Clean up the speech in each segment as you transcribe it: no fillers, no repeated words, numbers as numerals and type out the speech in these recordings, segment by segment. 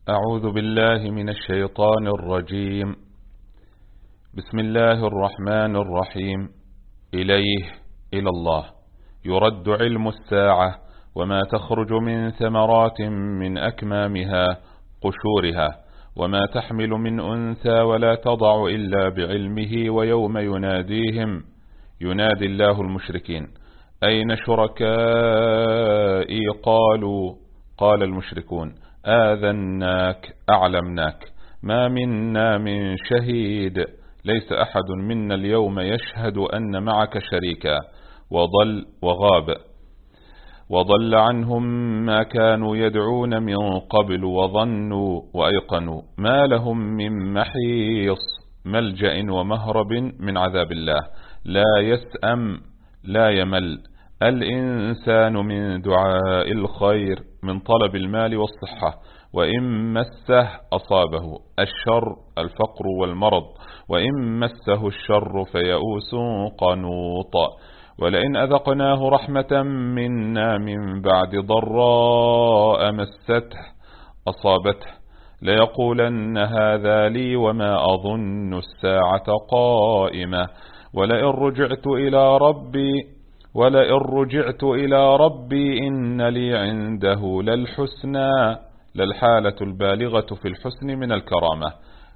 أعوذ بالله من الشيطان الرجيم. بسم الله الرحمن الرحيم. إلى الله يرد علم الساعة وما تخرج من ثمرات من أكمامها قشورها وما تحمل من أنثى ولا تضع إلا بعلمه ويوم يناديهم ينادي الله المشركين أين شركائي قال المشركون آذناك أعلمناك ما منا من شهيد ليس أحد منا اليوم يشهد أن معك شريكا وغاب وضل عنهم ما كانوا يدعون من قبل وظنوا وأيقنوا ما لهم من محيص ملجأ ومهرب من عذاب الله لا يسأم لا يمل الإنسان من دعاء الخير من طلب المال والصحة وإن مسه أصابه الشر الفقر والمرض وإن مسه الشر فيئوس قنوط ولئن أذقناه رحمة منا من بعد ضراء مسته أصابته ليقولن هذا لي وما أظن الساعة قائمة ولئن رجعت إلى ربي إن لي عنده للحالة البالغة في الحسن من الكرامة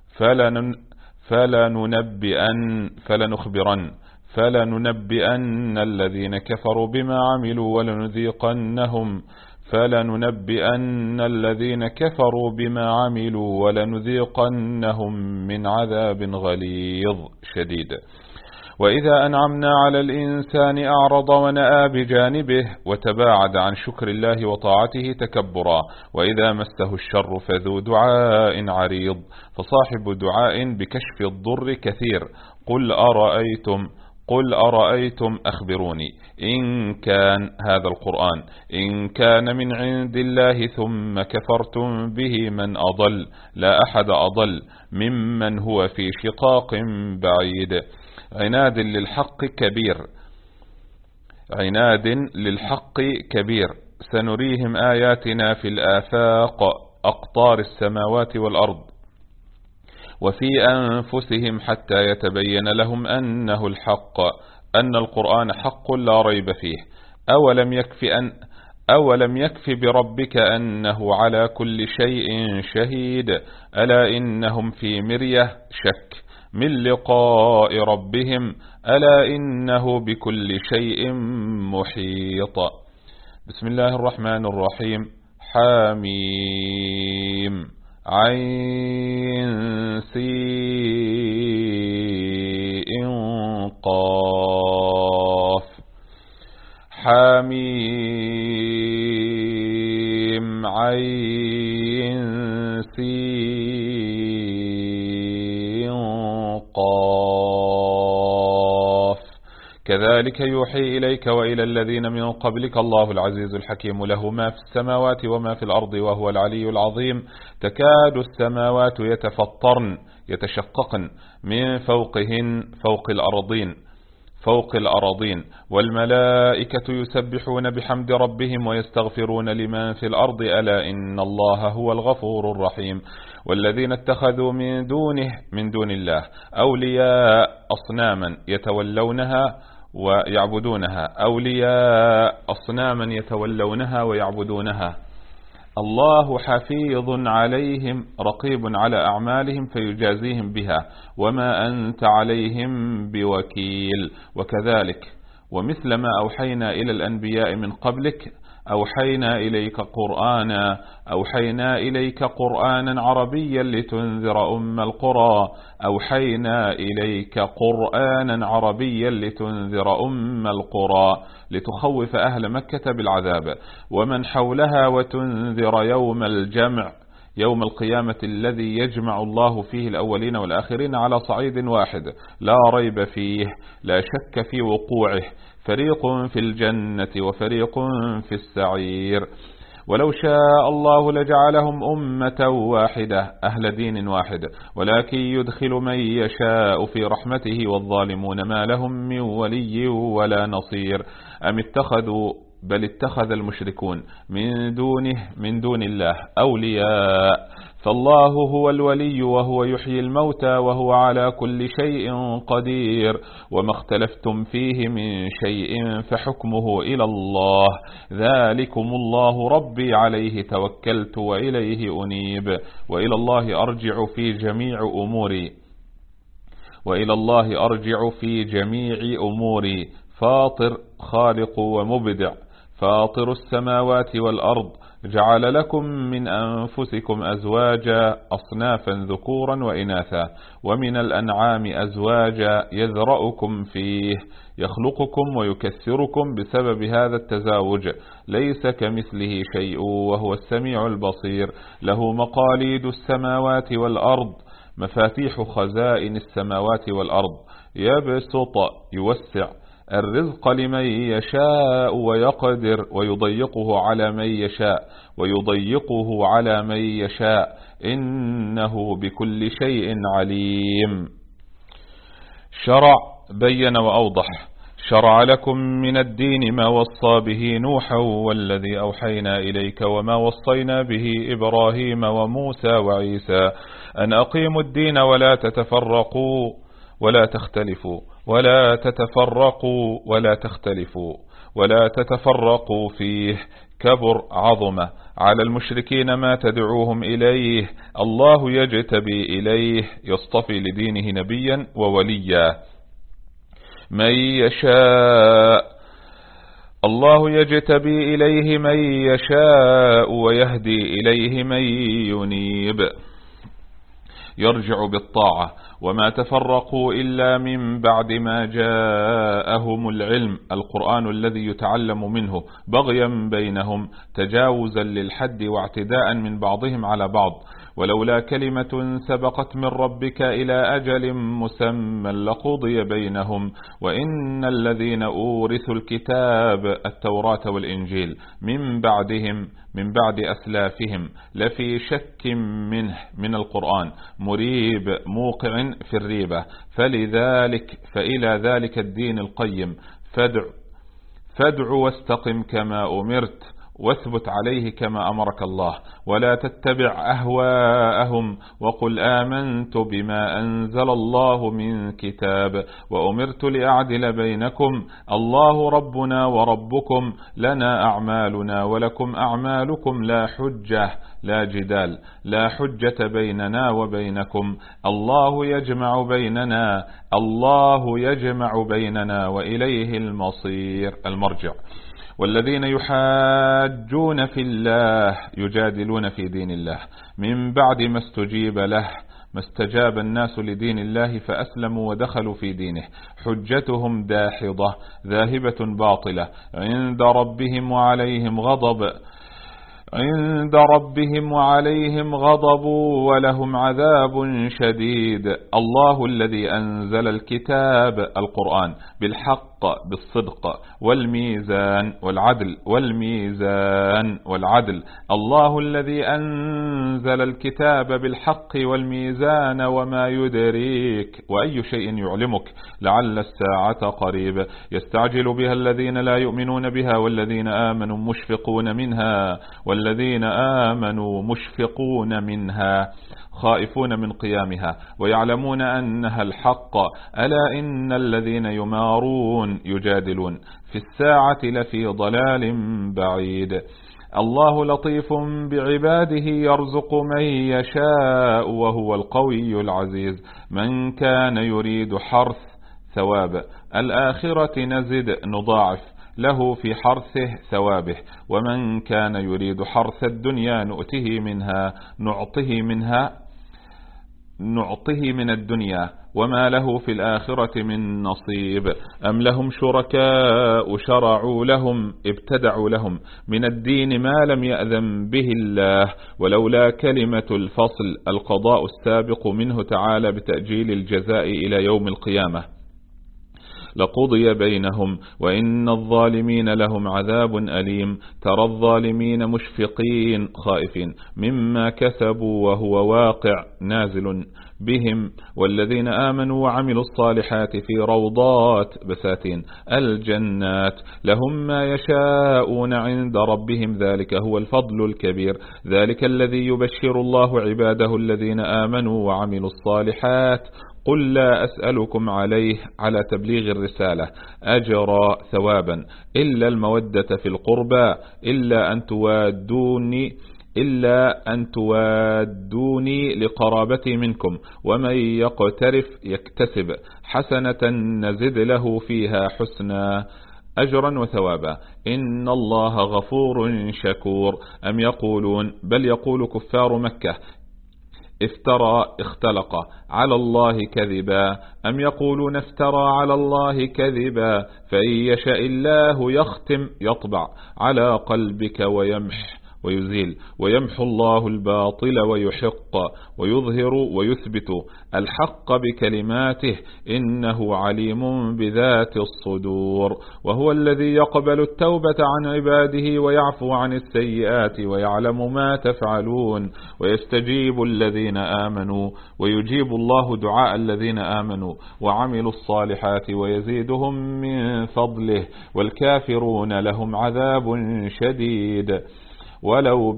فلننبئن الذين كفروا بما عملوا ولنذيقنهم من عذاب غليظ شديد. وإذا أنعمنا على الإنسان أعرض ونأى بجانبه وتباعد عن شكر الله وطاعته تكبرا وإذا مسه الشر فذو دعاء عريض فصاحب دعاء بكشف الضر كثير قل أرأيتم أخبروني إن كان هذا القرآن إن كان من عند الله ثم كفرتم به من أضل لا أحد أضل ممن هو في شقاق بعيد عناد للحق كبير سنريهم آياتنا في الآفاق أقطار السماوات والأرض وفي أنفسهم حتى يتبين لهم أنه الحق أن القرآن حق لا ريب فيه أولم يكف بربك أنه على كل شيء شهيد ألا إنهم في مرية شك من لقاء ربهم ألا إنه بكل شيء محيط. بسم الله الرحمن الرحيم. حاميم عين سين قاف حاميم عين سين قاف كذلك يوحي إليك وإلى الذين من قبلك الله العزيز الحكيم له ما في السماوات وما في الأرض وهو العلي العظيم تكاد السماوات يتشققن من فوقهن فوق الأراضين والملائكة يسبحون بحمد ربهم ويستغفرون لمن في الأرض ألا إن الله هو الغفور الرحيم. والذين اتخذوا من دون الله أولياء أصناما يتولونها ويعبدونها الله حفيظ عليهم رقيب على أعمالهم فيجازيهم بها وما أنت عليهم بوكيل. وكذلك ومثل ما أوحينا إلى الأنبياء من قبلك أوحينا إليك قرآنا عربيا لتنذر أم القرى لتخوف أهل مكة بالعذاب ومن حولها وتنذر يوم الجمع يوم القيامة الذي يجمع الله فيه الأولين والآخرين على صعيد واحد لا ريب فيه لا شك في وقوعه فريق في الجنة وفريق في السعير. ولو شاء الله لجعلهم أمة واحدة أهل دين واحد ولكن يدخل من يشاء في رحمته والظالمون ما لهم من ولي ولا نصير بل اتخذ المشركون من دون الله أولياء فالله هو الولي وهو يحيي الموتى وهو على كل شيء قدير، وما اختلفتم فيه من شيء فحكمه إلى الله، ذلكم الله ربي عليه توكلت وإليه أنيب، وإلى الله أرجع في جميع أموري، فاطر خالق ومبدع، فاطر السماوات والأرض، جعل لكم من أنفسكم أزواجا أصنافا ذكورا وإناثا، ومن الأنعام أزواجا يذرأكم فيه، يخلقكم ويكثركم بسبب هذا التزاوج، ليس كمثله شيء وهو السميع البصير، له مقاليد السماوات والأرض، مفاتيح خزائن السماوات والأرض، يبسط يوسع الرزق لمن يشاء ويقدر، ويضيقه على من يشاء إنه بكل شيء عليم. شرع بين وأوضح. شرع لكم من الدين ما وصى به نوحا والذي أوحينا إليك وما وصينا به إبراهيم وموسى وعيسى أن أقيموا الدين ولا تتفرقوا ولا تتفرقوا فيه، كبر عظمة على المشركين ما تدعوهم إليه، الله يجتبي إليه، يصطفي لدينه نبيا ووليا من يشاء، الله يجتبي إليه من يشاء ويهدي إليه من ينيب، يرجع بالطاعة، وما تفرقوا إلا من بعد ما جاءهم العلم، القرآن الذي يتعلم منه، بغيا بينهم، تجاوزا للحد واعتداء من بعضهم على بعض، ولولا كلمة سبقت من ربك إلى أجل مسمى لقضي بينهم، وإن الذين أورثوا الكتاب التوراة والإنجيل من بعد أسلافهم لفي شك منه، من القرآن، مريب موقع في الريبة، فإلى ذلك الدين القيم فادع واستقم كما أمرت، واثبت عليه كما أمرك الله، ولا تتبع أهواءهم، وقل آمنت بما أنزل الله من كتاب، وأمرت لأعدل بينكم، الله ربنا وربكم، لنا أعمالنا ولكم أعمالكم، لا جدال، لا حجة بيننا وبينكم، الله يجمع بيننا وإليه المرجع. والذين يحاجون في الله يجادلون في دين الله من بعد ما استجاب الناس لدين الله فأسلموا ودخلوا في دينه، حجتهم داحضة ذاهبة باطلة عند ربهم وعليهم غضب ولهم عذاب شديد. الله الذي أنزل الكتاب القرآن بالحق بالصدق والميزان والعدل، الله الذي أنزل الكتاب بالحق والميزان، وما يدريك وأي شيء يعلمك لعل الساعة قريب، يستعجل بها الذين لا يؤمنون بها والذين آمنوا مشفقون منها خائفون من قيامها ويعلمون أنها الحق، ألا إن الذين يجادلون في الساعة لفي ضلال بعيد. الله لطيف بعباده يرزق من يشاء وهو القوي العزيز. من كان يريد حرث ثواب الآخرة نزد نضاعف له في حرثه ثوابه، ومن كان يريد حرث الدنيا نعطه من الدنيا وما له في الآخرة من نصيب. أم لهم شركاء شرعوا لهم ابتدعوا لهم من الدين ما لم يأذن به الله، ولولا كلمة الفصل القضاء السابق منه تعالى بتأجيل الجزاء إلى يوم القيامة لقضي بينهم وإن الظالمين لهم عذاب أليم. ترى الظالمين مشفقين خائفين مما كسبوا وهو واقع نازل بهم، والذين آمنوا وعملوا الصالحات في روضات بساتين الجنات لهم ما يشاءون عند ربهم ذلك هو الفضل الكبير. ذلك الذي يبشر الله عباده الذين آمنوا وعملوا الصالحات. قل لا أسألكم عليه على تبليغ الرسالة أجرا ثوابا إلا المودة في القربى إلا أن توادوني لقرابتي منكم، ومن يقترف يكتسب حسنة نزد له فيها حسنا أجرا وثوابا إن الله غفور شكور. أم يقولون بل يقول كفار مكة اختلق على الله كذبا. أم يقولون افترى على الله كذبا فإن يشاء الله يختم يطبع على قلبك ويمحو الله الباطل ويحق ويظهر ويثبت الحق بكلماته إنه عليم بذات الصدور. وهو الذي يقبل التوبة عن عباده ويعفو عن السيئات ويعلم ما تفعلون ويستجيب الذين آمنوا ويجيب الله دعاء الذين آمنوا وعملوا الصالحات ويزيدهم من فضله والكافرون لهم عذاب شديد. ولو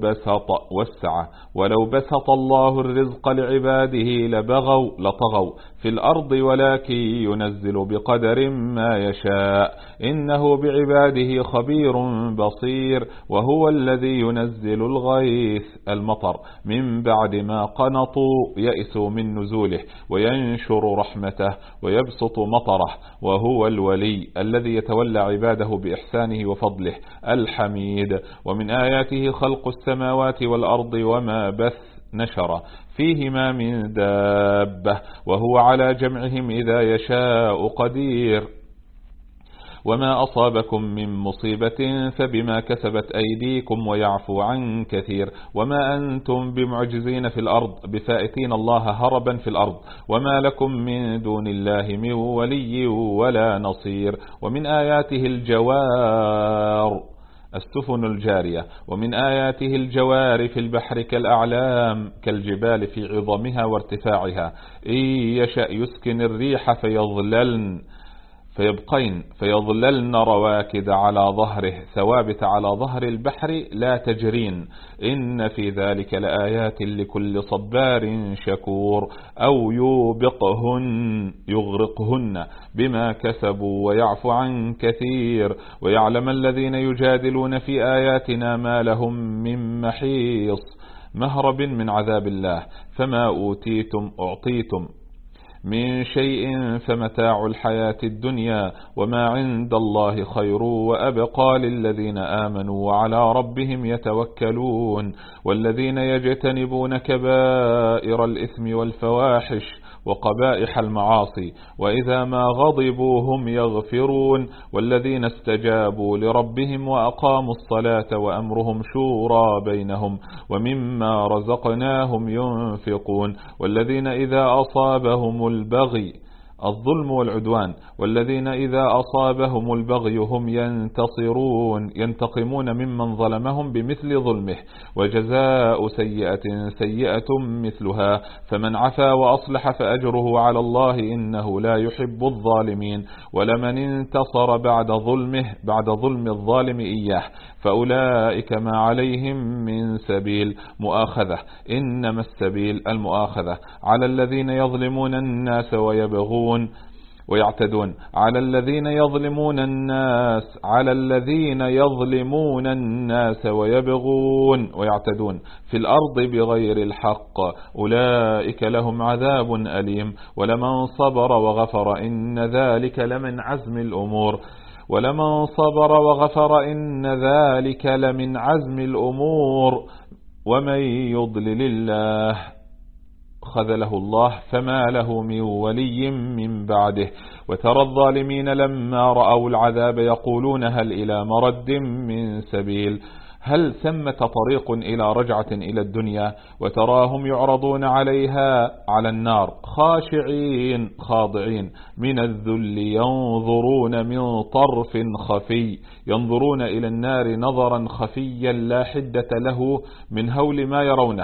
بسط الله الرزق لعباده لطغوا في الأرض ولكن ينزل بقدر ما يشاء إنه بعباده خبير بصير. وهو الذي ينزل الغيث المطر من بعد ما قنطوا يئسوا من نزوله وينشر رحمته ويبسط مطره. وهو الولي الذي يتولى عباده بإحسانه وفضله الحميد. ومن آياته خلق السماوات والأرض وما بث نشر فيهما من دابة وهو على جمعهم إذا يشاء قدير. وما أصابكم من مصيبة فبما كسبت أيديكم ويعفو عن كثير. وما أنتم بمعجزين في الأرض بفائتين الله هربا في الأرض وما لكم من دون الله من ولي ولا نصير. ومن آياته السفن الجارية. ومن آياته الجوار في البحر كالأعلام كالجبال في عظمها وارتفاعها. إن يشأ يسكن الريح فيظللن رواكد على ظهره ثوابت على ظهر البحر لا تجرين. إن في ذلك لآيات لكل صبار شكور. أو يغرقهن بما كسبوا ويعفو عن كثير. ويعلم الذين يجادلون في آياتنا ما لهم من محيص مهرب من عذاب الله. فما أعطيتم من شيء فمتاع الحياة الدنيا وما عند الله خير وأبقى للذين آمنوا وعلى ربهم يتوكلون. والذين يجتنبون كبائر الإثم والفواحش وقبائح المعاصي وإذا ما غضبوا هم يغفرون. والذين استجابوا لربهم وأقاموا الصلاة وأمرهم شورى بينهم ومما رزقناهم ينفقون. والذين إذا أصابهم الظلم والعدوان والذين إذا أصابهم البغي هم ينتقمون ممن ظلمهم بمثل ظلمه وجزاء سيئة مثلها. فمن عفا وأصلح فأجره على الله إنه لا يحب الظالمين. ولمن انتصر بعد ظلم الظالم إياه فأولئك ما عليهم من سبيل مؤاخذة. إنما السبيل المؤاخذة على الذين يظلمون الناس ويعتدون على الذين يظلمون الناس ويبغون ويعتدون في الأرض بغير الحق أولئك لهم عذاب أليم. ولمن صبر وغفر إن ذلك لمن عزم الأمور. ومن يضلل الله خذله الله فما له من ولي من بعده. وترى الظالمين لما رأوا العذاب يقولون هل إلى مرد من سبيل هل ثمة طريق إلى رجعة إلى الدنيا؟ وتراهم يعرضون عليها على النار خاشعين خاضعين من الذل ينظرون من طرف خفي، ينظرون إلى النار نظرا خفيا لا حدة له من هول ما يرونه.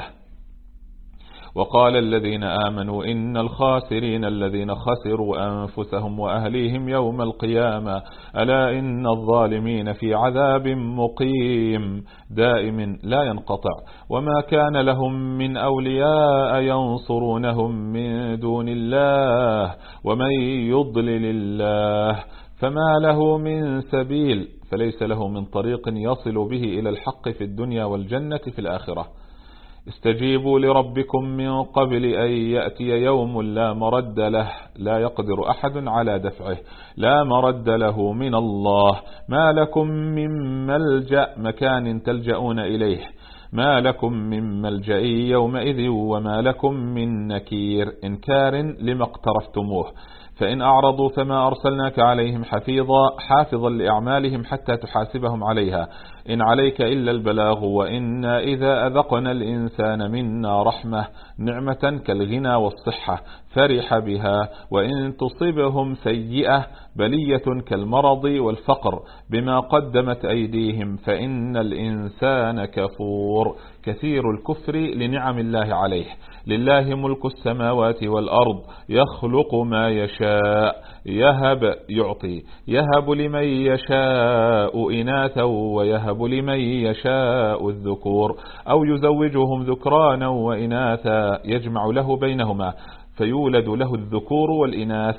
وقال الذين آمنوا إن الخاسرين الذين خسروا أنفسهم وأهليهم يوم القيامة ألا إن الظالمين في عذاب مقيم دائم لا ينقطع، وما كان لهم من أولياء ينصرونهم من دون الله ومن يضلل الله فما له من سبيل، فليس له من طريق يصل به إلى الحق في الدنيا والجنة في الآخرة. استجيبوا لربكم من قبل أن يأتي يوم لا مرد له لا يقدر أحد على دفعه، لا مرد له من الله. ما لكم من ملجأ، مكان تلجؤون إليه، ما لكم من ملجأ يومئذ وما لكم من نكير، إنكار لما اقترفتموه. فإن أعرضوا فما أرسلناك عليهم حافظا لأعمالهم حتى تحاسبهم عليها، إن عليك إلا البلاغ. وإنا إذا أذقنا الإنسان منا رحمة نعمة كالغنى والصحة فرح بها، وإن تصبهم سيئة بلية كالمرض والفقر بما قدمت أيديهم فإن الإنسان كفور، كثير الكفر لنعم الله عليه. لله ملك السماوات والأرض يخلق ما يشاء يهب يعطي، يهب لمن يشاء إناثا ويهب لمن يشاء الذكور أو يزوجهم ذكرانا وإناثا يجمع له بينهما فيولد له الذكور والإناث،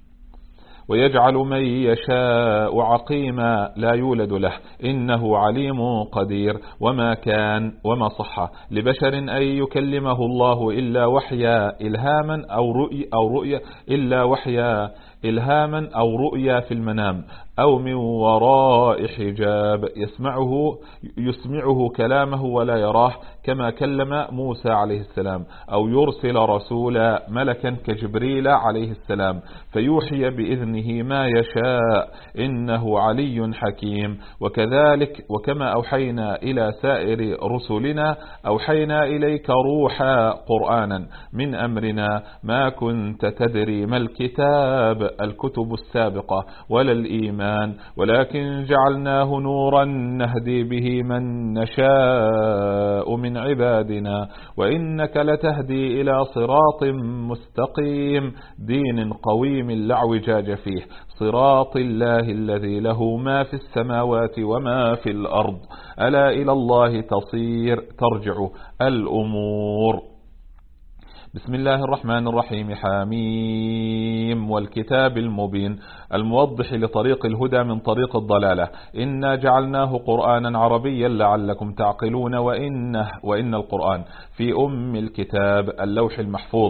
ويجعل من يشاء عقيما لا يولد له إنه عليم قدير. وما كان وما صح لبشر أن يكلمه الله إلا وحيا إلهاما أو رؤيا إلا وحيا إلهاما أو رؤيا في المنام أو من وراء حجاب يسمعه كلامه ولا يراه كما كلم موسى عليه السلام، أو يرسل رسولا ملكا كجبريل عليه السلام فيوحي بإذنه ما يشاء إنه علي حكيم. وكذلك وكما أوحينا إلى سائر رسلنا أوحينا إليك روحا قرآنا من أمرنا ما كنت تدري ما الكتاب الكتب السابقة ولا الإيمان ولكن جعلناه نورا نهدي به من نشاء من عبادنا وإنك لتهدي إلى صراط مستقيم دين قويم لا اعوجاج فيه صراط الله الذي له ما في السماوات وما في الأرض ألا إلى الله ترجع الأمور. بسم الله الرحمن الرحيم. حميم والكتاب المبين الموضح لطريق الهدى من طريق الضلالة. إنا جعلناه قرآنا عربيا لعلكم تعقلون وإن القرآن في أم الكتاب اللوح المحفوظ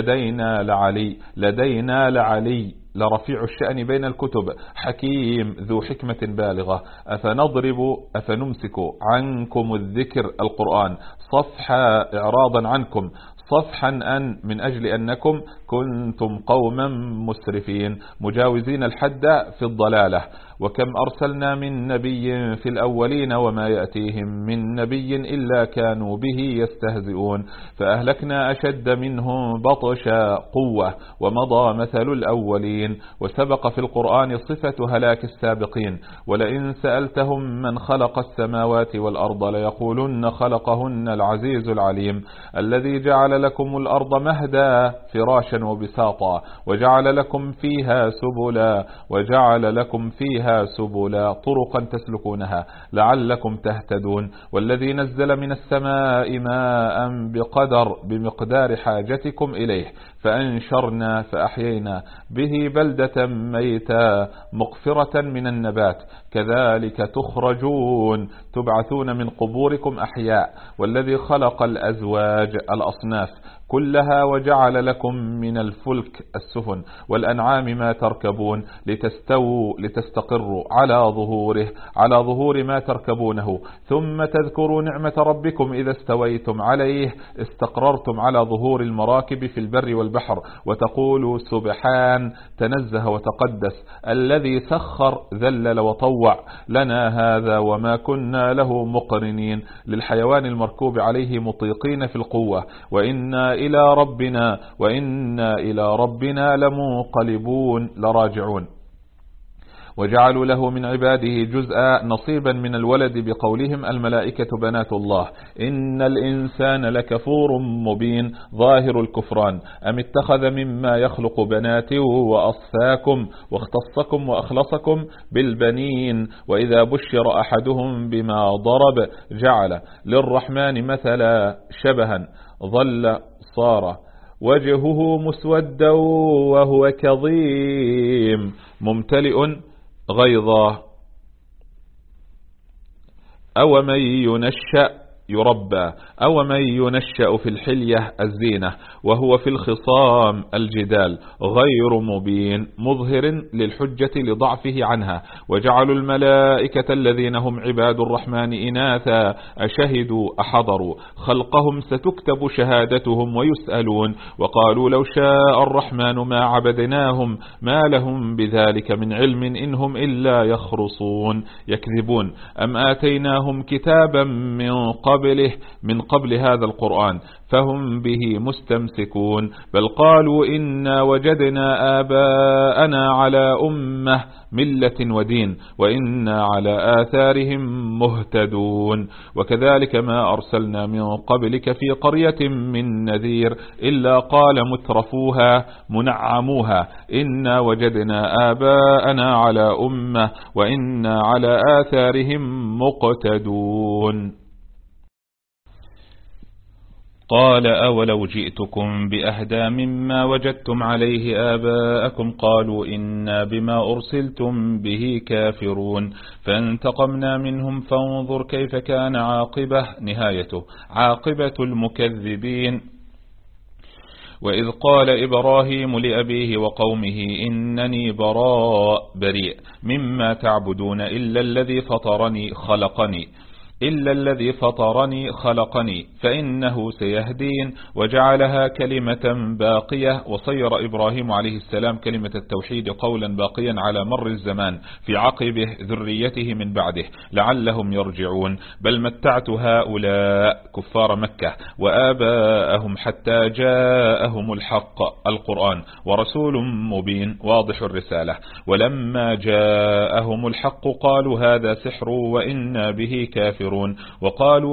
لدينا لعلي لرفيع الشأن بين الكتب حكيم ذو حكمة بالغة. أفنمسك عنكم الذكر القرآن صفحا إعراضا عنكم صفحا من أجل أنكم كنتم قوما مسرفين مجاوزين الحد في الضلالة. وكم أرسلنا من نبي في الأولين وما يأتيهم من نبي إلا كانوا به يستهزئون فأهلكنا أشد منهم بطشا قوة ومضى مثل الأولين. وسبق في القرآن صفة هلاك السابقين ولئن سألتهم من خلق السماوات والأرض ليقولن خلقهن العزيز العليم الذي جعل لكم الأرض مهدا فراشا وبساطا وجعل لكم فيها سبلا طرقا تسلكونها لعلكم تهتدون والذي نزل من السماء ماء بمقدار حاجتكم إليه فأنشرنا فأحيينا به بلدة ميتا مغفرة من النبات كذلك تخرجون تبعثون من قبوركم أحياء. والذي خلق الأزواج الأصناف كلها وجعل لكم من الفلك السفن والأنعام ما تركبون لتستقروا على ظهور ما تركبونه، ثم تذكروا نعمة ربكم إذا استويتم عليه استقررتم على ظهور المراكب في البر والبحر، وتقولوا سبحان تنزه وتقدس الذي سخر ذلل وطوع لنا هذا وما كنا له مقرنين، للحيوان المركوب عليه مطيقين في القوة، وإنا إلى ربنا لمنقلبون لراجعون. وجعلوا له من عباده جزءا نصيبا من الولد بقولهم الملائكة بنات الله إن الإنسان لكفور مبين ظاهر الكفران، أم اتخذ مما يخلق بنات وأصفاكم واختصكم وأخلصكم بالبنين، وإذا بشر أحدهم بما ضرب جعل للرحمن مثلا شبها ظل صار وجهه مسودا وهو كظيم ممتلئ غيظا، أو من ينشأ في الحلية الزينة وهو في الخصام الجدال غير مبين مظهر للحجة لضعفه عنها. وجعلوا الملائكة الذين هم عباد الرحمن إناثا أشهدوا أحضروا خلقهم ستكتب شهادتهم ويسألون، وقالوا لو شاء الرحمن ما عبدناهم ما لهم بذلك من علم إنهم إلا يخرصون يكذبون، أم آتيناهم كتابا من قبل هذا القرآن فهم به مستمسكون، بل قالوا إنا وجدنا آباءنا على أمة ملة ودين وإنا على آثارهم مهتدون. وكذلك ما أرسلنا من قبلك في قرية من نذير إلا قال مترفوها منعموها إنا وجدنا آباءنا على أمة وإنا على آثارهم مقتدون. قال أولو جئتكم بأهدى مما وجدتم عليه آباءكم قالوا إنا بما أرسلتم به كافرون، فانتقمنا منهم فانظر كيف كان عاقبة المكذبين. وإذ قال إبراهيم لأبيه وقومه إنني بريء مما تعبدون إلا الذي فطرني خلقني فإنه سيهدين، وجعلها كلمة باقية. وصير إبراهيم عليه السلام كلمة التوحيد قولا باقيا على مر الزمان في عقبه ذريته من بعده لعلهم يرجعون، بل متعت هؤلاء كفار مكة وآباءهم حتى جاءهم الحق القرآن ورسول مبين واضح الرسالة، ولما جاءهم الحق قالوا هذا سحر وإنا به كافرون، وقالوا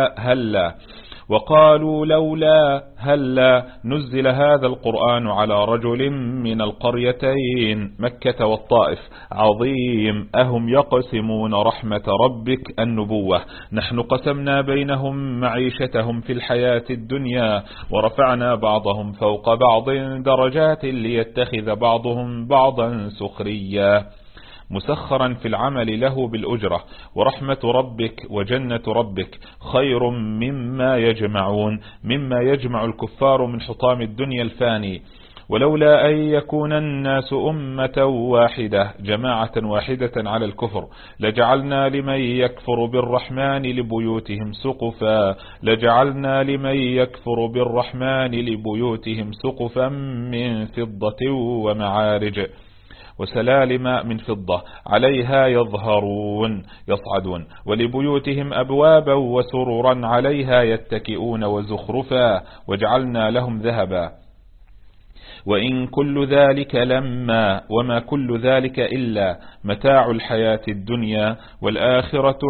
لولا هلا نزل هذا القرآن على رجل من القريتين مكة والطائف عظيم أهم يقسمون رحمة ربك النبوة نحن قسمنا بينهم معيشتهم في الحياة الدنيا ورفعنا بعضهم فوق بعض درجات ليتخذ بعضهم بعضا سخريا مسخرا في العمل له بالأجرة، ورحمة ربك وجنة ربك خير مما يجمع الكفار من حطام الدنيا الفاني. ولولا أن يكون الناس أمة واحدة جماعة واحدة على الكفر لجعلنا لمن يكفر بالرحمن لبيوتهم سقفا من فضة ومعارج وسلالم من فضة عليها يصعدون ولبيوتهم أبوابا وسررا عليها يتكئون وزخرفا وجعلنا لهم ذهبا وإن كل ذلك وما كل ذلك إلا متاع الحياة الدنيا والآخرة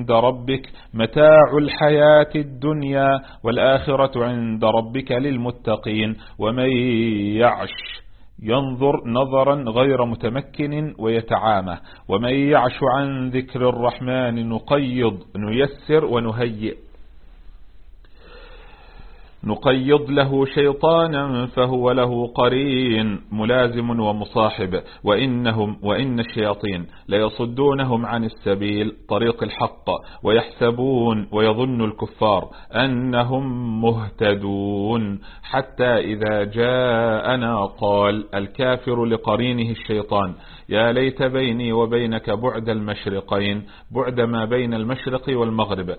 عند ربك للمتقين، ومن يعش ينظر نظرا غير متمكن ويتعامى، ومن يعش عن ذكر الرحمن نيسر ونهيئ نقيض له شيطانا فهو له قرين ملازم ومصاحب وإن الشياطين ليصدونهم عن السبيل طريق الحق ويظن الكفار أنهم مهتدون حتى إذا جاءنا قال الكافر لقرينه الشيطان يا ليت بيني وبينك بعد المشرقين بعد ما بين المشرق والمغرب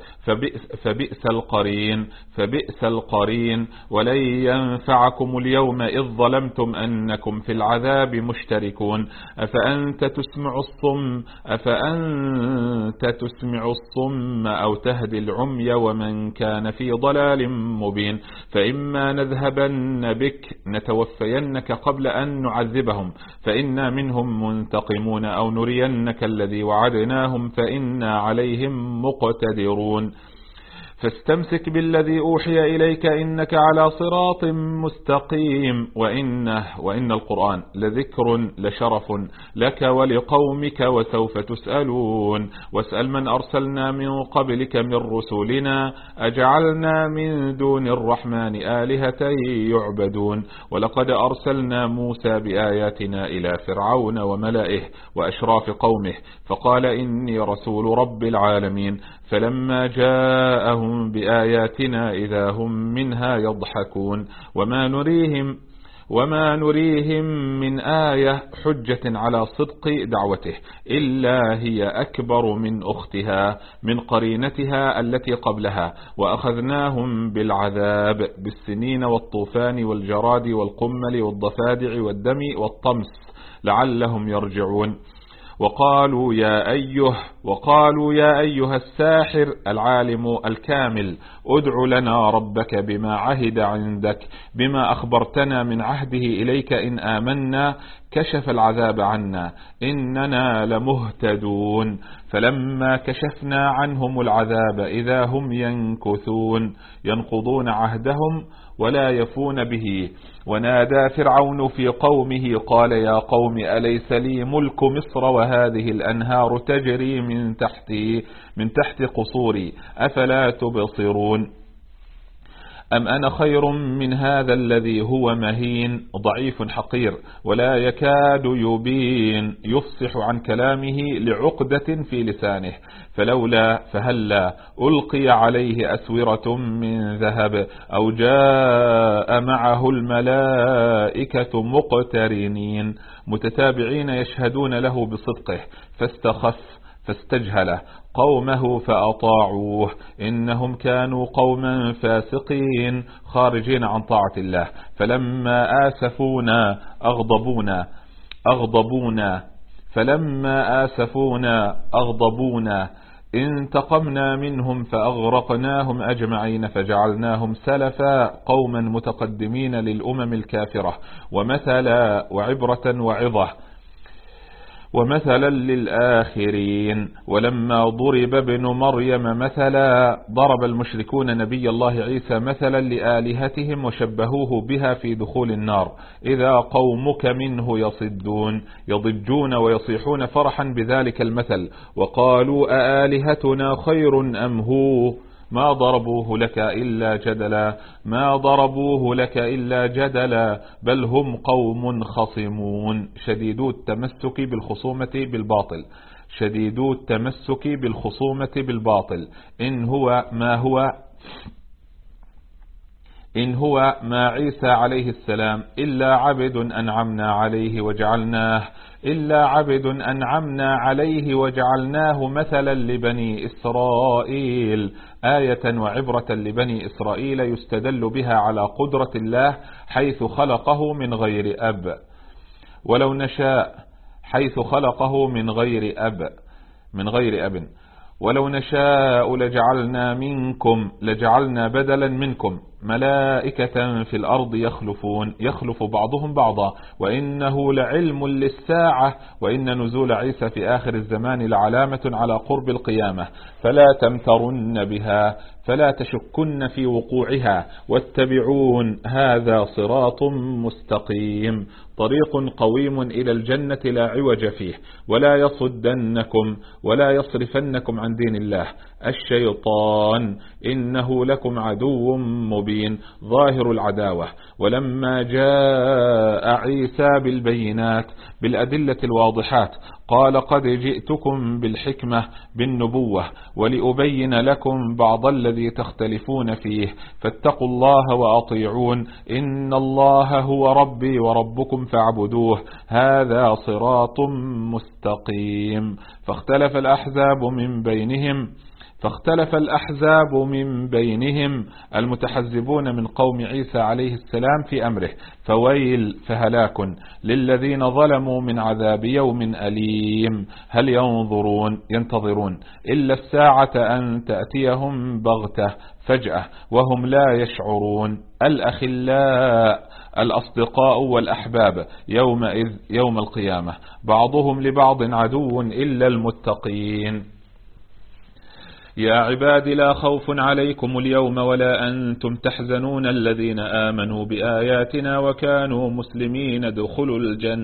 فبئس القرين ولن ينفعكم اليوم إذ ظلمتم أنكم في العذاب مشتركون أفأنت تسمع الصم أو تهدي العمي ومن كان في ضلال مبين فإما نذهبن بك نتوفينك قبل أن نعذبهم فإنا منهم منتقمون أو نرينك الذي وعدناهم فإنا عليهم مقتدرون فاستمسك بالذي أوحي إليك إنك على صراط مستقيم وإن القرآن لذكر لشرف لك ولقومك وسوف تسألون واسأل من أرسلنا من قبلك من رسولنا أجعلنا من دون الرحمن آلهة يعبدون ولقد أرسلنا موسى بآياتنا إلى فرعون وملئه وأشراف قومه فقال إني رسول رب العالمين فلما جاءهم بآياتنا إذا هم منها يضحكون وما نريهم من آية حجة على صدق دعوته إلا هي أكبر من أختها من قرينتها التي قبلها وأخذناهم بالعذاب بالسنين والطوفان والجراد والقمل والضفادع والدم والطمس لعلهم يرجعون وقالوا يا أيها الساحر العالم الكامل ادع لنا ربك بما عهد عندك بما أخبرتنا من عهده إليك إن آمنا كشف العذاب عنا إننا لمهتدون فلما كشفنا عنهم العذاب إذا هم ينقضون عهدهم ولا يفون به ونادى فرعون في قومه قال يا قوم أليس لي ملك مصر وهذه الأنهار تجري من تحت قصوري أفلا تبصرون أم أنا خير من هذا الذي هو مهين ضعيف حقير ولا يكاد يبين يفصح عن كلامه لعقدة في لسانه فهلا ألقي عليه أسورة من ذهب أو جاء معه الملائكة مقترنين متتابعين يشهدون له بصدقه فاستجهله قومه فأطاعوه إنهم كانوا قوما فاسقين خارجين عن طاعة الله فلما آسفونا أغضبونا انتقمنا منهم فأغرقناهم أجمعين فجعلناهم سلفا قوما متقدمين للأمم الكافرة ومثلا وعبرة وعظة ومثلا للآخرين ولما ضرب ابن مريم مثلا ضرب المشركون نبي الله عيسى مثلا لآلهتهم وشبهوه بها في دخول النار إذا قومك منه يضجون ويصيحون فرحا بذلك المثل وقالوا أآلهتنا خير أم هو ما ضربوه لك إلا جدلا بل هم قوم خصمون شديدو التمسك بالخصومة بالباطل إن هو ما عيسى عليه السلام إلا عبد أنعمنا عليه وجعلناه مثلا لبني إسرائيل آية وعبرة لبني إسرائيل يستدل بها على قدرة الله حيث خلقه من غير أب ولو نشاء لجعلنا بدلا منكم ملائكة في الأرض يخلف بعضهم بعضا وإنه لعلم للساعة وإن نزول عيسى في آخر الزمان لعلامة على قرب القيامة فلا تمترن بها فلا تشكن في وقوعها واتبعون هذا صراط مستقيم طريق قويم إلى الجنة لا عوج فيه ولا يصرفنكم عن دين الله الشيطان إنه لكم عدو مبين الأولين ظاهر العداوة. ولما جاء عيسى بالبينات بالأدلة الواضحات قال قد جئتكم بالحكمة بالنبوة ولأبين لكم بعض الذي تختلفون فيه فاتقوا الله وأطيعون إن الله هو ربي وربكم فاعبدوه هذا صراط مستقيم. فاختلف الأحزاب من بينهم المتحزبون من قوم عيسى عليه السلام في أمره فويل فهلاك للذين ظلموا من عذاب يوم أليم. هل ينتظرون إلا الساعة أن تأتيهم بغتة فجأة وهم لا يشعرون. الأخلاء الأصدقاء والأحباب يوم القيامة بعضهم لبعض عدو إلا المتقين. يا عباد لا خوف عليكم اليوم ولا أنتم تحزنون الذين آمنوا بآياتنا وكانوا مسلمين ادخلوا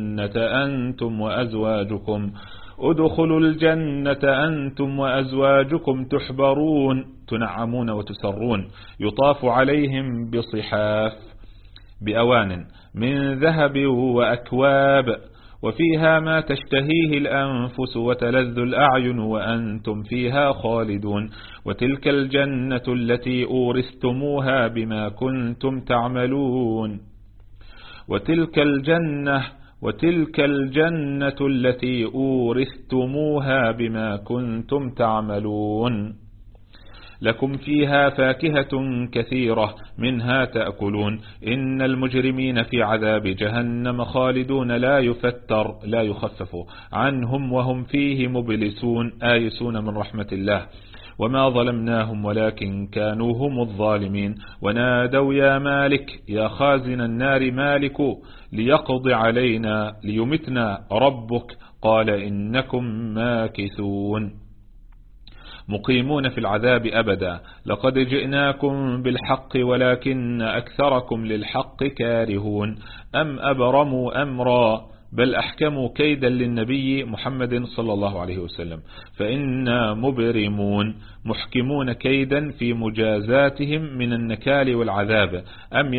الجنة أنتم وأزواجكم تحبرون تنعمون وتسرون يطاف عليهم بصحاف بأوان من ذهب وأكواب وفيها ما تشتهيه الأنفس وتلذ الأعين وأنتم فيها خالدون وتلك الجنة التي أورثتموها بما كنتم تعملون وتلك الجنة التي أورثتموها بما كنتم تعملون لكم فيها فاكهة كثيرة منها تأكلون إن المجرمين في عذاب جهنم خالدون لا يخفف عنهم وهم فيه مبلسون آيسون من رحمة الله وما ظلمناهم ولكن كانوا هم الظالمين ونادوا يا مالك يا خازن النار مالك ليقض علينا ليمتنا ربك قال إنكم ماكثون مقيمون في العذاب أبدا لقد جئناكم بالحق ولكن أكثركم للحق كارهون أم أبرموا أمرا بل أحكموا كيدا للنبي محمد صلى الله عليه وسلم فإنا مبرمون محكمون كيدا في مجازاتهم من النكال والعذاب أم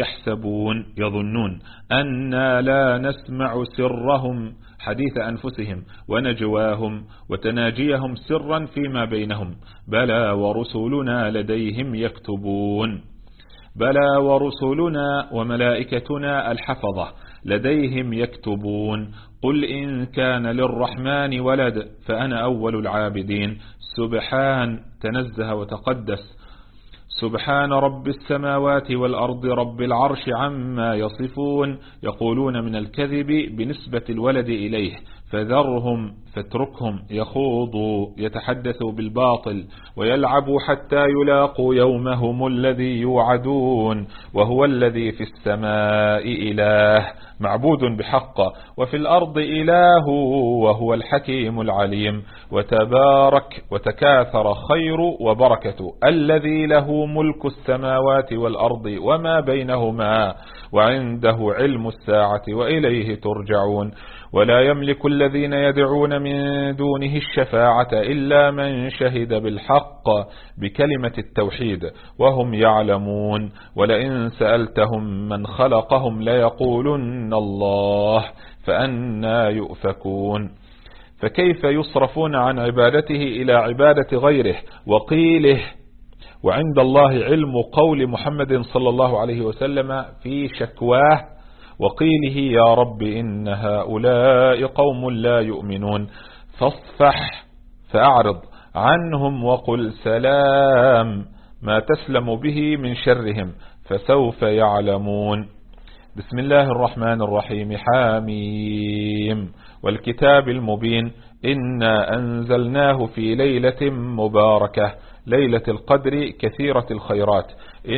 يظنون أنا لا نسمع سرهم حديث أنفسهم ونجواهم وتناجيهم سرا فيما بينهم بلى ورسلنا لديهم يكتبون بلى ورسلنا وملائكتنا الحفظة لديهم يكتبون قل إن كان للرحمن ولد فأنا أول العابدين سبحان تنزه وتقدس سبحان رب السماوات والأرض رب العرش عما يصفون يقولون من الكذب بنسبة الولد إليه فذرهم فاتركهم يخوضوا يتحدثوا بالباطل ويلعبوا حتى يلاقوا يومهم الذي يوعدون وهو الذي في السماء إله معبود بحق وفي الأرض إله وهو الحكيم العليم وتبارك وتكاثر خير وبركة الذي له ملك السماوات والأرض وما بينهما وعنده علم الساعة وإليه ترجعون ولا يملك الذين يدعون من دونه الشفاعة إلا من شهد بالحق بكلمة التوحيد وهم يعلمون ولئن سألتهم من خلقهم ليقولن الله فأنى يؤفكون فكيف يصرفون عن عبادته إلى عبادة غيره وقيله وعند الله علم قول محمد صلى الله عليه وسلم في شكواه وقيله يا رب إن هؤلاء قوم لا يؤمنون فاصفح فأعرض عنهم وقل سلام ما تسلم به من شرهم فسوف يعلمون. بسم الله الرحمن الرحيم حاميم والكتاب المبين إنا أنزلناه في ليلة مباركة ليلة القدر كثيرة الخيرات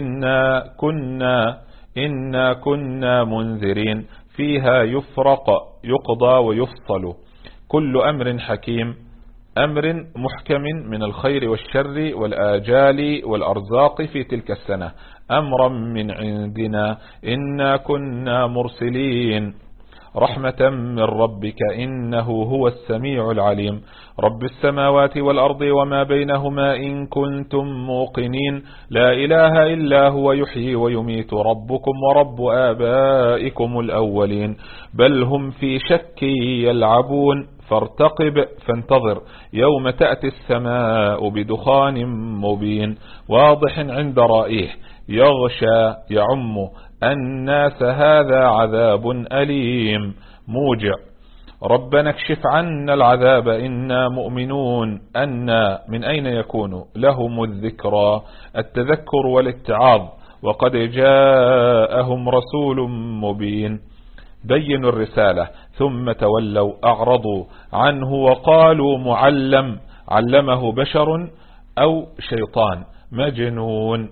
إنا كنا منذرين فيها يفرق يقضى ويفصل كل أمر حكيم أمر محكم من الخير والشر والآجال والأرزاق في تلك السنة أمرا من عندنا إنا كنا مرسلين رحمة من ربك إنه هو السميع العليم. رب السماوات والأرض وما بينهما إن كنتم موقنين لا إله إلا هو يحيي ويميت ربكم ورب آبائكم الأولين بل هم في شك يلعبون فارتقب فانتظر يوم تأتي السماء بدخان مبين واضح عند رائه يغشى يعم الناس هذا عذاب أليم موجع. ربنا اكشف عنا العذاب إنا مؤمنون أن من أين يكون لهم الذكرى التذكر والاتعاظ وقد جاءهم رسول مبين. بينوا الرسالة ثم تولوا أعرضوا عنه وقالوا معلم علمه بشر أو شيطان مجنون.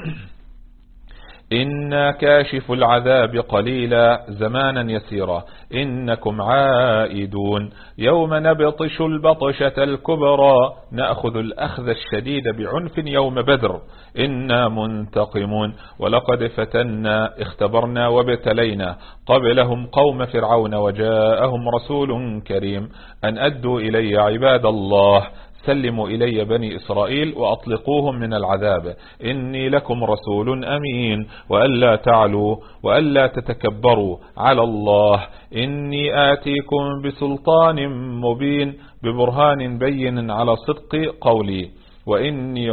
إنا كاشف العذاب قليلا زمانا يسيرا إنكم عائدون يوم نبطش البطشة الكبرى نأخذ الأخذ الشديد بعنف يوم بدر إنا منتقمون ولقد فتنا اختبرنا وابتلينا قبلهم قوم فرعون وجاءهم رسول كريم أن أدوا إلي عباد الله سلموا إلي بني إسرائيل وأطلقوهم من العذاب إني لكم رسول أمين وألا تعلوا وألا تتكبروا على الله إني آتيكم بسلطان مبين ببرهان بين على صدق قولي وإني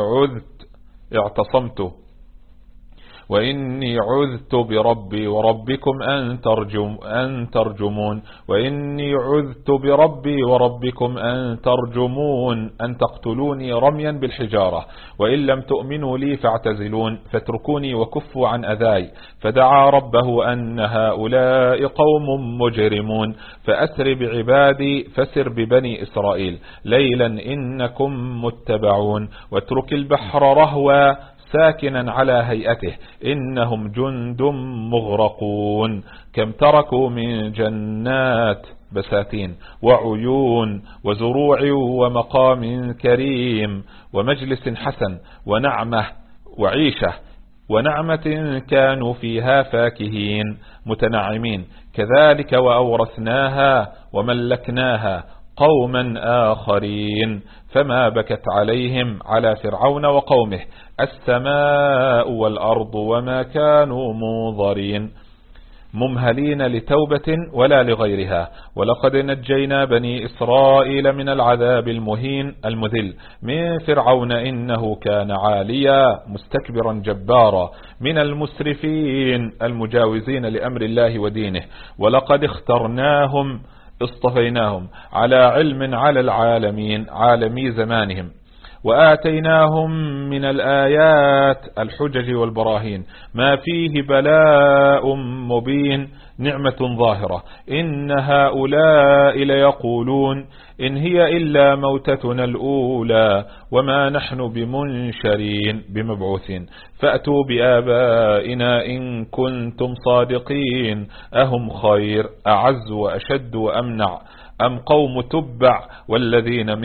عذت بربي وربكم أن ترجمون وإني عذت بربي وربكم أن ترجمون أن تقتلوني رميا بالحجارة وإن لم تؤمنوا لي فاعتزلون فاتركوني وكفوا عن أذاي فدعا ربه أن هؤلاء قوم مجرمون فأسر بعبادي فسر ببني إسرائيل ليلا إنكم متبعون واترك البحر رهوا ساكنا على هيئته إنهم جند مغرقون كم تركوا من جنات بساتين وعيون وزروع ومقام كريم ومجلس حسن ونعمة وعيشة ونعمة كانوا فيها فاكهين متنعمين كذلك وأورثناها وملكناها قوما آخرين فما بكت عليهم على فرعون وقومه السماء والأرض وما كانوا منظرين ممهلين لتوبة ولا لغيرها ولقد نجينا بني إسرائيل من العذاب المهين المذل من فرعون إنه كان عاليا مستكبرا جبارا من المسرفين المجاوزين لأمر الله ودينه ولقد اصطفيناهم على علم على العالمين عالمي زمانهم وآتيناهم من الآيات الحجج والبراهين ما فيه بلاء مبين نعمة ظاهرة إن هؤلاء ليقولون إن هي إلا موتتنا الأولى وما نحن بمبعوثين فأتوا بآبائنا إن كنتم صادقين أهم خير أعز وأشد وأمنع أم قوم تبع والذين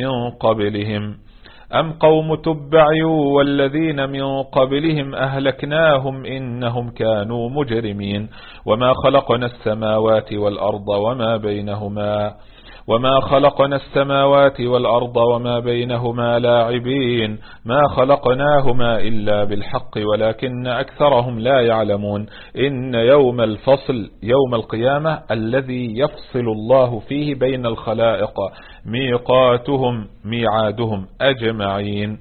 من قبلهم أهلكناهم إنهم كانوا مجرمين وما خلقنا السماوات والأرض وما بينهما لاعبين ما خلقناهما إلا بالحق ولكن أكثرهم لا يعلمون إن يوم الفصل يوم القيامة الذي يفصل الله فيه بين الخلائق ميعادهم أجمعين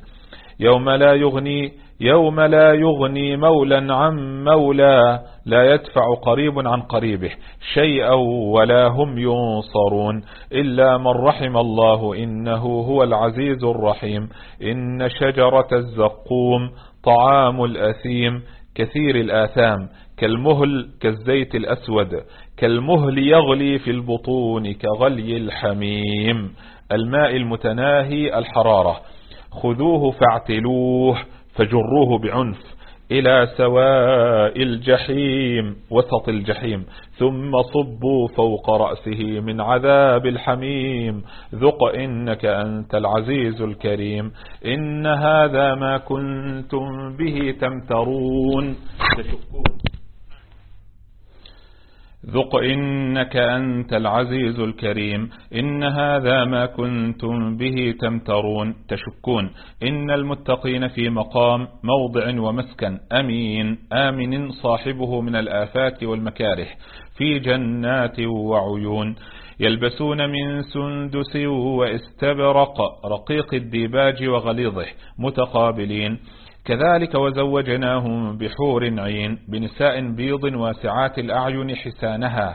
يوم لا يغني مولا عن مولى لا يدفع قريب عن قريبه شيئا ولا هم ينصرون إلا من رحم الله إنه هو العزيز الرحيم إن شجرة الزقوم طعام الأثيم كثير الآثام كالمهل كالزيت الأسود كالمهل يغلي في البطون كغلي الحميم الماء المتناهي الحرارة خذوه فاعتلوه فجروه بعنف إلى سواء الجحيم وسط الجحيم ثم صبوا فوق رأسه من عذاب الحميم ذق إنك أنت العزيز الكريم إن هذا ما كنتم به تمترون ذق إنك أنت العزيز الكريم إن هذا ما كنتم به تمترون تشكون إن المتقين في مقام موضع ومسكن أمين آمن صاحبه من الآفات والمكاره في جنات وعيون يلبسون من سندس واستبرق رقيق الديباج وغليظه متقابلين كذلك وزوجناهم بحور عين بنساء بيض واسعات الأعين حسانها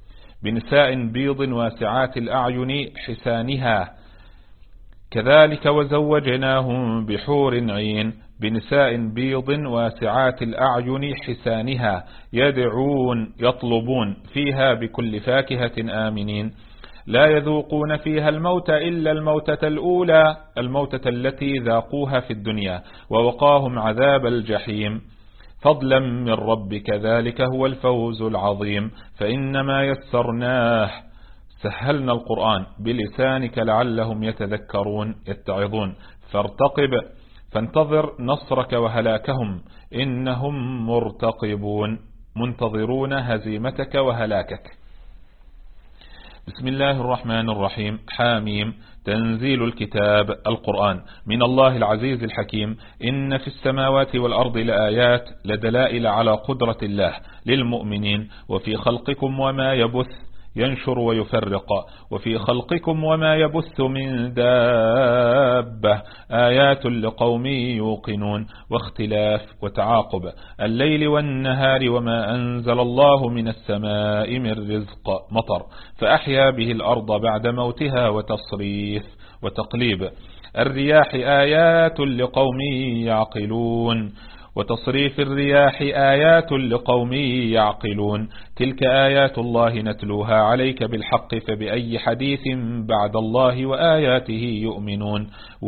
كذلك وزوجناهم بحور عين بنساء بيض واسعات الأعين حسانها يطلبون فيها بكل فاكهة آمنين لا يذوقون فيها الموت إلا الموتة الأولى الموتة التي ذاقوها في الدنيا ووقاهم عذاب الجحيم فضلا من ربك ذلك هو الفوز العظيم فإنما يسرناه سهلنا القرآن بلسانك لعلهم يتعظون فانتظر نصرك وهلاكهم إنهم منتظرون هزيمتك وهلاكك. بسم الله الرحمن الرحيم حاميم تنزيل الكتاب القرآن من الله العزيز الحكيم إن في السماوات والأرض لآيات لدلائل على قدرة الله للمؤمنين وفي خلقكم وما يبث ينشر ويفرق وفي خلقكم وما يبث من دابة آيات لقوم يوقنون واختلاف وتعاقب الليل والنهار وما أنزل الله من السماء من رزق مطر فأحيا به الأرض بعد موتها وتصريف وتقليب الرياح آيات لقوم يعقلون وتصريف الرياح آيات لقوم يعقلون تلك آيات الله نتلوها عليك بالحق فبأي حديث بعد الله وآياته يؤمنون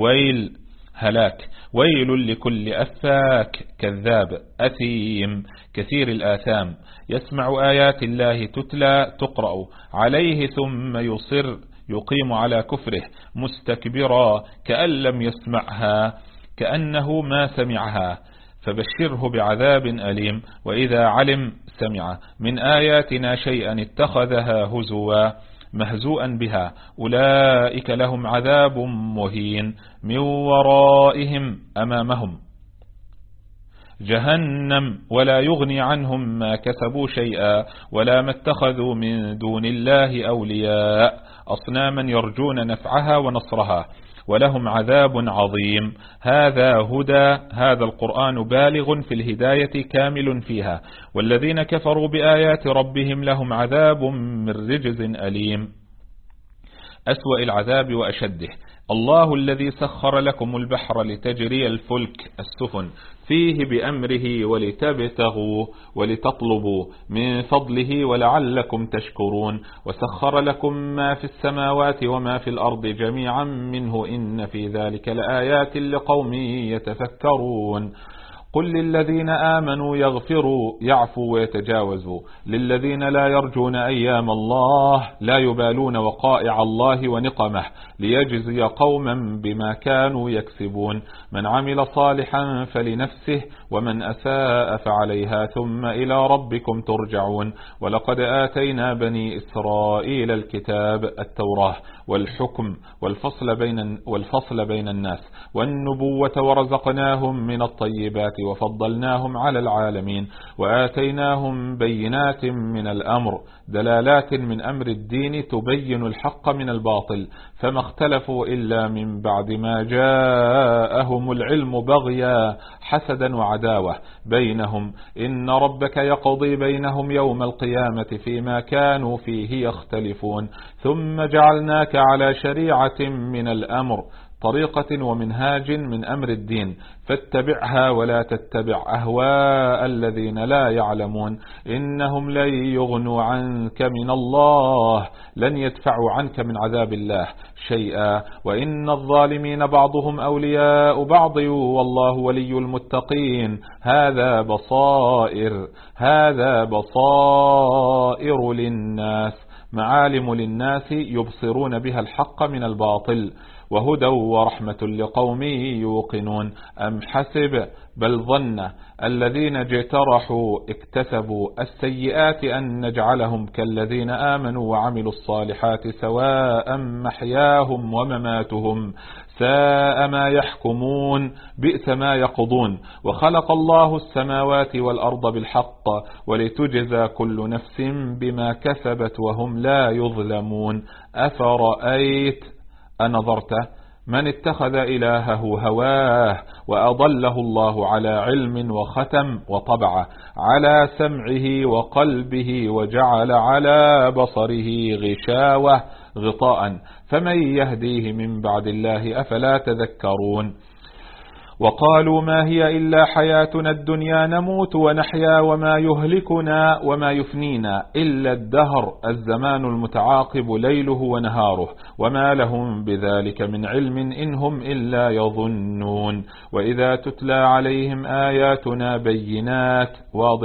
ويل لكل أفاك كذاب أثيم كثير الآثام يسمع آيات الله تتلى تقرأ عليه ثم يقيم على كفره مستكبرا كأن لم يسمعها كأنه ما سمعها فبشره بعذاب أليم وإذا علم سمع من آياتنا شيئا اتخذها هزوا مهزوءا بها أولئك لهم عذاب مهين من ورائهم أمامهم جهنم ولا يغني عنهم ما كسبوا شيئا ولا ما اتخذوا من دون الله أولياء أصناما يرجون نفعها ونصرها ولهم عذاب عظيم هذا القرآن بالغ في الهداية كامل فيها والذين كفروا بآيات ربهم لهم عذاب من رجز أليم أسوأ العذاب وأشده الله الذي سخر لكم البحر لتجري الفلك السفن فيه بأمره ولتبتغوا ولتطلبوا من فضله ولعلكم تشكرون وسخر لكم ما في السماوات وما في الأرض جميعا منه إن في ذلك لآيات لقوم يتفكرون قل للذين آمنوا يعفوا ويتجاوزوا للذين لا يرجون أيام الله لا يبالون وقائع الله ونقمه ليجزي قوما بما كانوا يكسبون من عمل صالحا فلنفسه ومن أساء فعليها ثم إلى ربكم ترجعون ولقد آتينا بني إسرائيل الكتاب التوراة والحكم والفصل بين الناس والنبوة ورزقناهم من الطيبات وفضلناهم على العالمين وآتيناهم بينات من الأمر دلالات من أمر الدين تبين الحق من الباطل فما اختلفوا إلا من بعد ما جاءهم العلم بغيا حسدا وعداوة بينهم إن ربك يقضي بينهم يوم القيامة فيما كانوا فيه يختلفون ثم جعلناك على شريعة من الأمر طريقة ومنهاج من أمر الدين فاتبعها ولا تتبع أهواء الذين لا يعلمون إنهم لن يغنوا عنك من الله لن يدفعوا عنك من عذاب الله شيئا وإن الظالمين بعضهم أولياء بعض والله ولي المتقين هذا بصائر للناس معالم للناس يبصرون بها الحق من الباطل وهدى ورحمة لقوم يوقنون. أم حسب بل ظن الذين اجترحوا اكتسبوا السيئات أن نجعلهم كالذين آمنوا وعملوا الصالحات سواء محياهم ومماتهم ساء ما يحكمون بئس ما يقضون. وخلق الله السماوات والأرض بالحق ولتجزى كل نفس بما كسبت وهم لا يظلمون. أفرأيت أنظرت من اتخذ إلهه هواه وأضله الله على علم وختم وطبع على سمعه وقلبه وجعل على بصره غشاوة غطاء فمن يهديه من بعد الله أفلا تذكرون. وقالوا ما هي إلا حياتنا الدنيا نموت ونحيا وما يهلكنا وما يفنينا إلا الدهر الزمان المتعاقب ليله ونهاره وما لهم بذلك من علم إنهم إلا يظنون. وإذا تتلى عليهم آياتنا بينات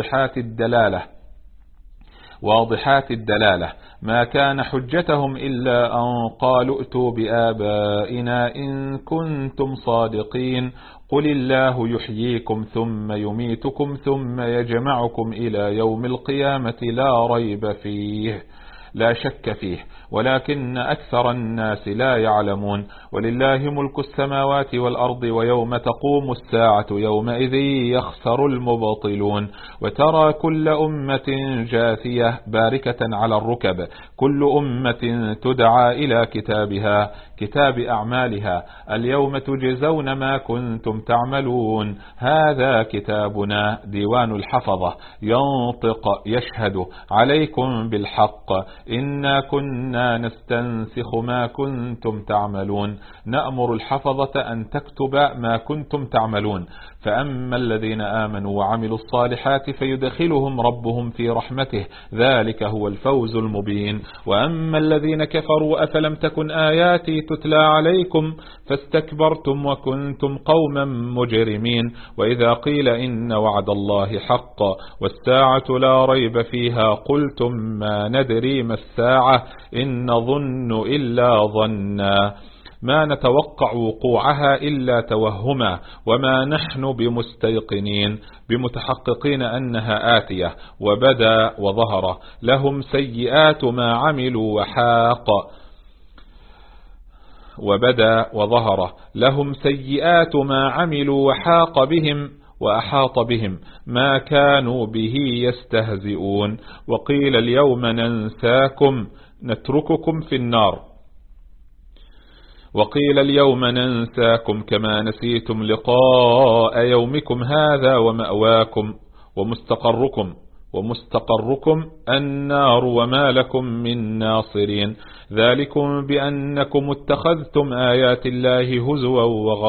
واضحات الدلالة ما كان حجتهم إلا أن قالوا ائتوا بآبائنا إن كنتم صادقين قل الله يحييكم ثم يميتكم ثم يجمعكم إلى يوم القيامة لا ريب فيه لا شك فيه ولكن أكثر الناس لا يعلمون. ولله ملك السماوات والأرض ويوم تقوم الساعة يومئذ يخسر المبطلون. وترى كل أمة جاثية باركة على الركب كل أمة تدعى إلى كتابها كتاب أعمالها اليوم تجزون ما كنتم تعملون هذا كتابنا ديوان الحفظة ينطق يشهد عليكم بالحق إنا كنا نستنسخ ما كنتم تعملون نأمر الحفظة أن تكتب ما كنتم تعملون. فأما الذين آمنوا وعملوا الصالحات فيدخلهم ربهم في رحمته ذلك هو الفوز المبين. وأما الذين كفروا أفلم تكن آياتي تتلى عليكم فاستكبرتم وكنتم قوما مجرمين. وإذا قيل إن وعد الله حق والساعة لا ريب فيها قلتم ما ندري ما الساعة إن نظن إلا ظنا ما نتوقع وقوعها إلا توهما وما نحن بمستيقنين بمتحققين أنها آتية. وبدا وظهر لهم سيئات ما عملوا وحاق بهم وأحاط بهم ما كانوا به يستهزئون. وقيل اليوم ننساكم نترككم في النار وقيل اليوم ننساكم كما نسيتم لقاء يومكم هذا ومأواكم ومستقركم النار وما لكم من ناصرين. ذلكم بأنكم اتخذتم آيات الله هزوا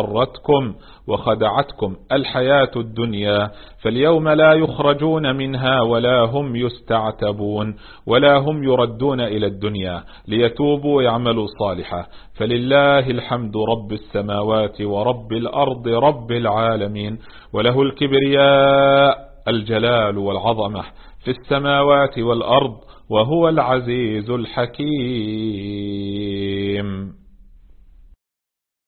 وخدعتكم الحياة الدنيا فاليوم لا يخرجون منها ولا هم يستعتبون ولا هم يردون إلى الدنيا ليتوبوا ويعملوا صالحا فلله الحمد رب السماوات ورب الأرض رب العالمين وله الكبرياء الجلال والعظمة في السماوات والأرض وهو العزيز الحكيم.